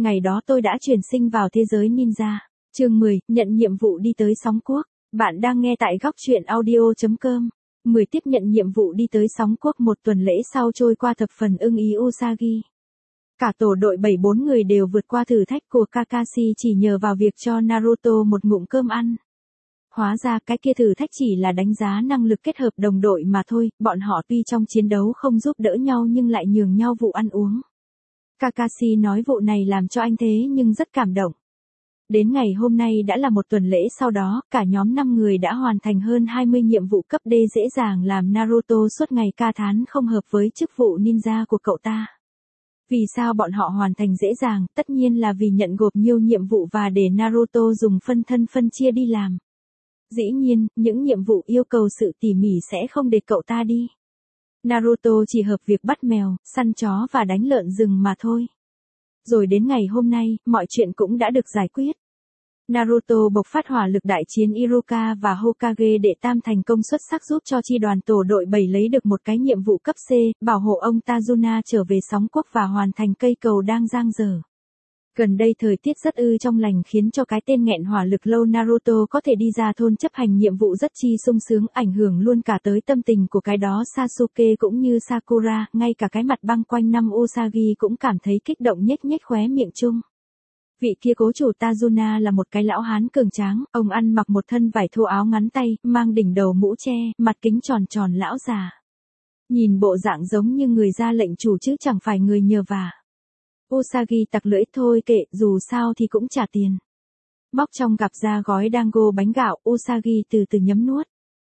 Ngày đó tôi đã chuyển sinh vào thế giới ninja. Chương 10, nhận nhiệm vụ đi tới Sóng Quốc. Bạn đang nghe tại góc truyện audio.com. 10 tiếp nhận nhiệm vụ đi tới Sóng Quốc. Một tuần lễ sau trôi qua thập phần ưng ý Usagi. Cả tổ đội 74 người đều vượt qua thử thách của Kakashi chỉ nhờ vào việc cho Naruto một ngụm cơm ăn. Hóa ra cái kia thử thách chỉ là đánh giá năng lực kết hợp đồng đội mà thôi, bọn họ tuy trong chiến đấu không giúp đỡ nhau nhưng lại nhường nhau vụ ăn uống. Kakashi nói vụ này làm cho anh thế nhưng rất cảm động. Đến ngày hôm nay đã là một tuần lễ sau đó, cả nhóm 5 người đã hoàn thành hơn 20 nhiệm vụ cấp D dễ dàng làm Naruto suốt ngày ca thán không hợp với chức vụ ninja của cậu ta. Vì sao bọn họ hoàn thành dễ dàng, tất nhiên là vì nhận gộp nhiều nhiệm vụ và để Naruto dùng phân thân phân chia đi làm. Dĩ nhiên, những nhiệm vụ yêu cầu sự tỉ mỉ sẽ không để cậu ta đi. Naruto chỉ hợp việc bắt mèo, săn chó và đánh lợn rừng mà thôi. Rồi đến ngày hôm nay, mọi chuyện cũng đã được giải quyết. Naruto bộc phát hỏa lực đại chiến Iruka và Hokage đệ tam thành công xuất sắc giúp cho chi đoàn tổ đội 7 lấy được một cái nhiệm vụ cấp C, bảo hộ ông Tazuna trở về Sóng Quốc và hoàn thành cây cầu đang dang dở. Gần đây thời tiết rất trong lành khiến cho cái tên nghẹn hỏa lực lâu Naruto có thể đi ra thôn chấp hành nhiệm vụ rất chi sung sướng, ảnh hưởng luôn cả tới tâm tình của cái đó Sasuke cũng như Sakura, ngay cả cái mặt băng quanh năm Usagi cũng cảm thấy kích động nhếch nhếch khóe miệng chung. Vị kia cố chủ Tazuna là một cái lão hán cường tráng, ông ăn mặc một thân vải thô áo ngắn tay, mang đỉnh đầu mũ che, mặt kính tròn tròn lão già. Nhìn bộ dạng giống như người ra lệnh chủ chứ chẳng phải người nhờ vả. Usagi tặc lưỡi thôi kệ, dù sao thì cũng trả tiền. Móc trong cặp ra gói dango bánh gạo, Usagi từ từ nhấm nuốt.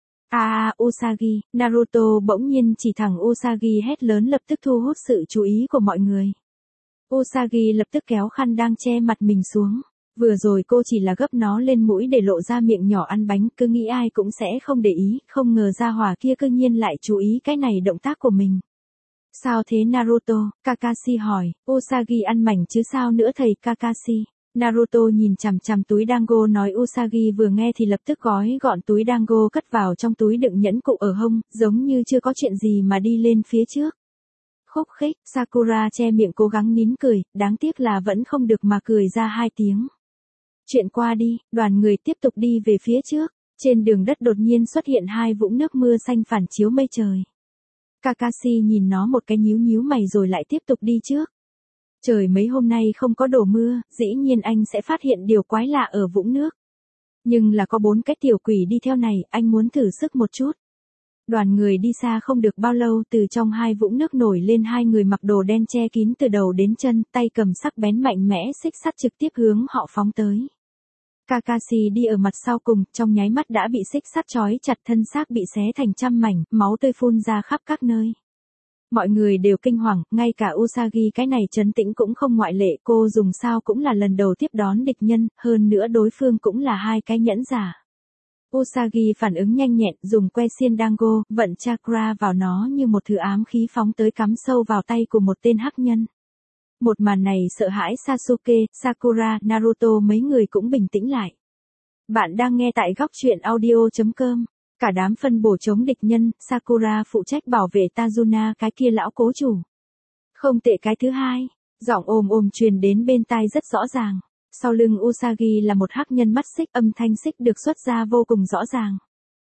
Usagi, Naruto bỗng nhiên chỉ thẳng Usagi hét lớn lập tức thu hút sự chú ý của mọi người. Usagi lập tức kéo khăn đang che mặt mình xuống. Vừa rồi cô chỉ là gấp nó lên mũi để lộ ra miệng nhỏ ăn bánh, cứ nghĩ ai cũng sẽ không để ý, không ngờ ra hỏa kia cư nhiên lại chú ý cái này động tác của mình. Sao thế Naruto? Kakashi hỏi. Usagi ăn mảnh chứ sao nữa thầy Kakashi. Naruto nhìn chằm chằm túi dango nói. Usagi vừa nghe thì lập tức gói gọn túi dango cất vào trong túi đựng nhẫn cụ ở hông, giống như chưa có chuyện gì mà đi lên phía trước. Khúc khích, Sakura che miệng cố gắng nín cười, đáng tiếc là vẫn không được mà cười ra 2 tiếng. Chuyện qua đi, đoàn người tiếp tục đi về phía trước. Trên đường đất đột nhiên xuất hiện 2 vũng nước mưa xanh phản chiếu mây trời. Kakashi nhìn nó một cái nhíu nhíu mày rồi lại tiếp tục đi trước. Trời mấy hôm nay không có đổ mưa, dĩ nhiên anh sẽ phát hiện điều quái lạ ở vũng nước. Nhưng là có 4 cái tiểu quỷ đi theo này, anh muốn thử sức một chút. Đoàn người đi xa không được bao lâu, từ trong 2 vũng nước nổi lên 2 người mặc đồ đen che kín từ đầu đến chân, tay cầm sắc bén mạnh mẽ xích sắt trực tiếp hướng họ phóng tới. Kakashi đi ở mặt sau cùng, trong nháy mắt đã bị xích sắt trói chặt, thân xác bị xé thành trăm mảnh, máu tươi phun ra khắp các nơi. Mọi người đều kinh hoàng, ngay cả Usagi cái này trấn tĩnh cũng không ngoại lệ, cô dùng sao cũng là lần đầu tiếp đón địch nhân, hơn nữa đối phương cũng là 2 cái nhẫn giả. Usagi phản ứng nhanh nhẹn, dùng que xiên dango, vận chakra vào nó như một thứ ám khí phóng tới cắm sâu vào tay của một tên hắc nhân. Một màn này sợ hãi Sasuke, Sakura, Naruto mấy người cũng bình tĩnh lại. Bạn đang nghe tại góc truyện audio.com. Cả đám phân bổ chống địch nhân, Sakura phụ trách bảo vệ Tazuna cái kia lão cố chủ. Không tệ. Cái thứ hai, giọng ồm truyền đến bên tai rất rõ ràng. Sau lưng Usagi là một hắc nhân mắt xích, âm thanh xích được xuất ra vô cùng rõ ràng.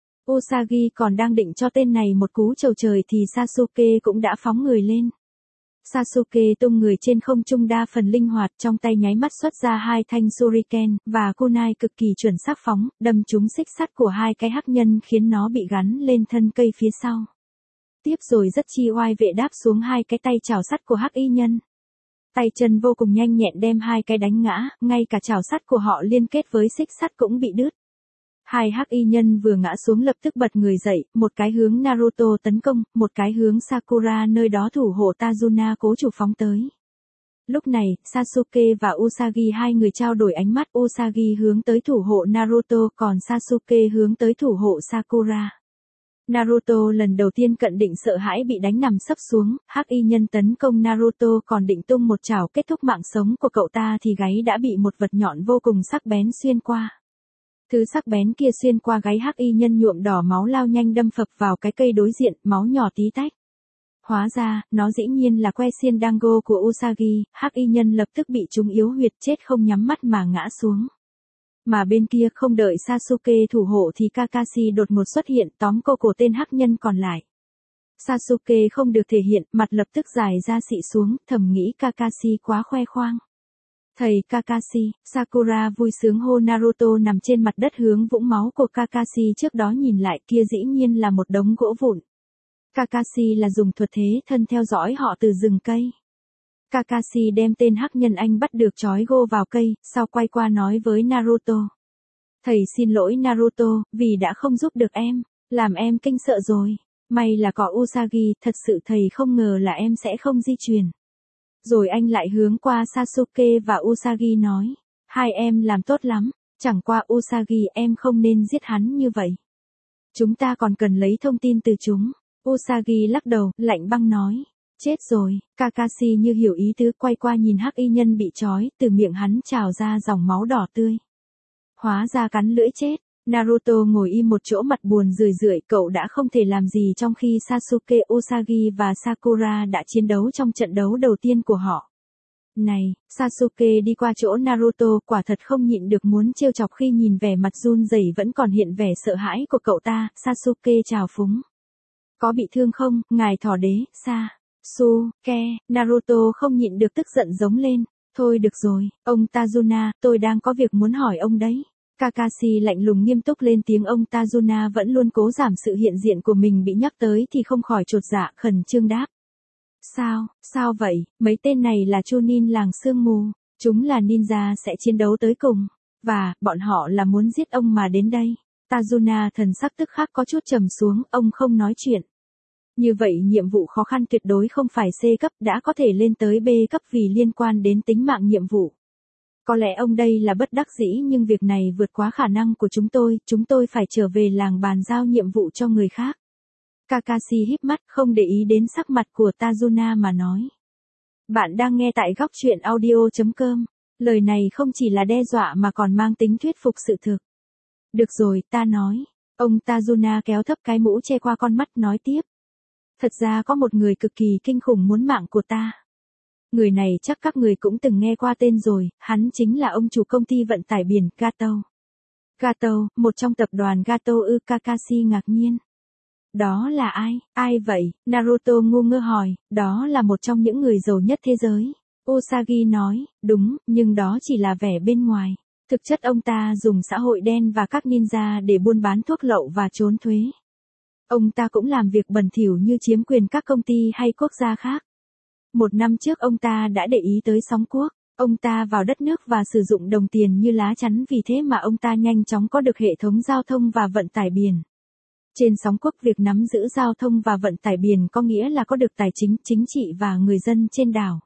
Usagi còn đang định cho tên này một cú chầu trời thì Sasuke cũng đã phóng người lên. Sasuke tung người trên không trung đa phần linh hoạt, trong tay nháy mắt xuất ra 2 thanh shuriken, và kunai cực kỳ chuẩn xác phóng, đâm trúng xích sắt của 2 cái hắc nhân khiến nó bị gắn lên thân cây phía sau. Tiếp rồi rất chi oai vệ đáp xuống 2 cái tay chảo sắt của hắc y nhân. Tay chân vô cùng nhanh nhẹn đem 2 cái đánh ngã, ngay cả chảo sắt của họ liên kết với xích sắt cũng bị đứt. 2 hắc y nhân vừa ngã xuống lập tức bật người dậy, một cái hướng Naruto tấn công, một cái hướng Sakura nơi đó thủ hộ Tazuna cố chủ phóng tới. Lúc này, Sasuke và Usagi 2 người trao đổi ánh mắt, Usagi hướng tới thủ hộ Naruto, còn Sasuke hướng tới thủ hộ Sakura. Naruto lần đầu tiên cận định sợ hãi bị đánh nằm sấp xuống, hắc y nhân tấn công Naruto còn định tung một chảo kết thúc mạng sống của cậu ta thì gáy đã bị một vật nhọn vô cùng sắc bén xuyên qua. Thứ sắc bén kia xuyên qua gáy hắc y nhân nhuộm đỏ máu lao nhanh đâm phập vào cái cây đối diện, máu nhỏ tí tách. Hóa ra, nó dĩ nhiên là que xiên Dango của Usagi, hắc y nhân lập tức bị trúng yếu huyệt chết không nhắm mắt mà ngã xuống. Mà bên kia không đợi Sasuke thủ hộ thì Kakashi đột ngột xuất hiện tóm cô cổ tên hắc nhân còn lại. Sasuke không được thể hiện, mặt lập tức dài ra xị xuống, thầm nghĩ Kakashi quá khoe khoang. Thầy Kakashi, Sakura vui sướng hô Naruto nằm trên mặt đất hướng vũng máu của Kakashi trước đó nhìn lại kia dĩ nhiên là một đống gỗ vụn. Kakashi là dùng thuật thế thân theo dõi họ từ rừng cây. Kakashi đem tên hắc nhân anh bắt được trói gô vào cây, sau quay qua nói với Naruto. Thầy xin lỗi Naruto, vì đã không giúp được em, làm em kinh sợ rồi. May là có Usagi, thật sự thầy không ngờ là em sẽ không di chuyển. Rồi anh lại hướng qua Sasuke và Usagi nói. Hai em làm tốt lắm, chẳng qua Usagi em không nên giết hắn như vậy. Chúng ta còn cần lấy thông tin từ chúng. Usagi lắc đầu, lạnh băng nói. Chết rồi, Kakashi như hiểu ý tứ quay qua nhìn hắc y nhân bị trói, từ miệng hắn trào ra dòng máu đỏ tươi. Hóa ra cắn lưỡi chết. Naruto ngồi im một chỗ mặt buồn rười rượi, cậu đã không thể làm gì trong khi Sasuke, Usagi và Sakura đã chiến đấu trong trận đấu đầu tiên của họ. Này, Sasuke đi qua chỗ Naruto quả thật không nhịn được muốn trêu chọc khi nhìn vẻ mặt run rẩy vẫn còn hiện vẻ sợ hãi của cậu ta. Sasuke chào phúng. Có bị thương không, ngài thỏ đế, Sasuke, Naruto không nhịn được tức giận giống lên. Thôi được rồi, ông Tajuna, tôi đang có việc muốn hỏi ông đấy. Kakashi lạnh lùng nghiêm túc lên tiếng ông Tajuna vẫn luôn cố giảm sự hiện diện của mình bị nhắc tới thì không khỏi chột dạ khẩn trương đáp. Sao vậy, mấy tên này là chunin làng sương mù, chúng là ninja sẽ chiến đấu tới cùng, và, bọn họ là muốn giết ông mà đến đây. Tajuna thần sắc tức khắc có chút trầm xuống, ông không nói chuyện. Như vậy nhiệm vụ khó khăn tuyệt đối không phải C cấp đã có thể lên tới B cấp vì liên quan đến tính mạng nhiệm vụ. Có lẽ ông đây là bất đắc dĩ nhưng việc này vượt quá khả năng của chúng tôi phải trở về làng bàn giao nhiệm vụ cho người khác. Kakashi híp mắt không để ý đến sắc mặt của Tajuna mà nói. Bạn đang nghe tại góc truyện audio.com, lời này không chỉ là đe dọa mà còn mang tính thuyết phục sự thực. Được rồi, ta nói. Ông Tajuna kéo thấp cái mũ che qua con mắt nói tiếp. Thật ra có một người cực kỳ kinh khủng muốn mạng của ta. Người này chắc các người cũng từng nghe qua tên rồi, hắn chính là ông chủ công ty vận tải biển Gato. Gato, một trong tập đoàn Gato ư? Kakashi ngạc nhiên. Đó là ai? Ai vậy? Naruto ngu ngơ hỏi, đó là một trong những người giàu nhất thế giới. Usagi nói, đúng, nhưng đó chỉ là vẻ bên ngoài. Thực chất ông ta dùng xã hội đen và các ninja để buôn bán thuốc lậu và trốn thuế. Ông ta cũng làm việc bẩn thỉu như chiếm quyền các công ty hay quốc gia khác. Một năm trước ông ta đã để ý tới sóng quốc. Ông ta vào đất nước và sử dụng đồng tiền như lá chắn vì thế mà ông ta nhanh chóng có được hệ thống giao thông và vận tải biển. Trên sóng quốc việc nắm giữ giao thông và vận tải biển có nghĩa là có được tài chính, chính trị và người dân trên đảo.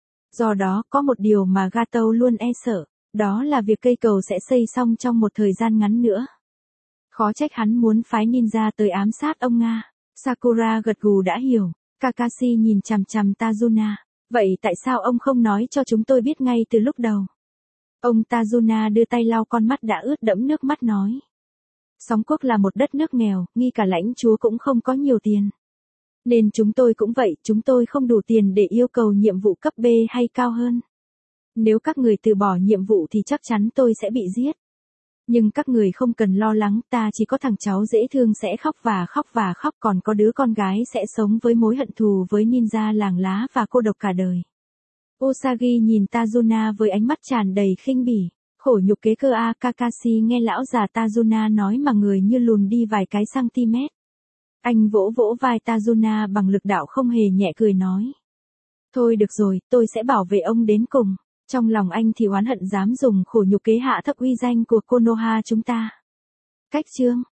Do đó có một điều mà Gato luôn e sợ, đó là việc cây cầu sẽ xây xong trong một thời gian ngắn nữa. Khó trách hắn muốn phái ninja tới ám sát ông Nga. Sakura gật gù đã hiểu. Kakashi nhìn chằm chằm Tajuna. Vậy tại sao ông không nói cho chúng tôi biết ngay từ lúc đầu? Ông Tajuna đưa tay lau con mắt đã ướt đẫm nước mắt nói. Sóng quốc là một đất nước nghèo, ngay cả lãnh chúa cũng không có nhiều tiền. Nên chúng tôi cũng vậy, chúng tôi không đủ tiền để yêu cầu nhiệm vụ cấp B hay cao hơn. Nếu các người từ bỏ nhiệm vụ thì chắc chắn tôi sẽ bị giết. Nhưng các người không cần lo lắng, ta chỉ có thằng cháu dễ thương sẽ khóc và khóc, còn có đứa con gái sẽ sống với mối hận thù với ninja làng lá và cô độc cả đời. Usagi nhìn Tajuna với ánh mắt tràn đầy khinh bỉ. Khổ nhục kế cơ a. Kakashi nghe lão già Tajuna nói mà người như lùn đi vài cái cm. Anh vỗ vỗ vai Tajuna bằng lực đạo không hề nhẹ cười nói. Thôi được rồi, tôi sẽ bảo vệ ông đến cùng. Trong lòng anh thì oán hận dám dùng khổ nhục kế hạ thấp uy danh của Konoha chúng ta. Cách chương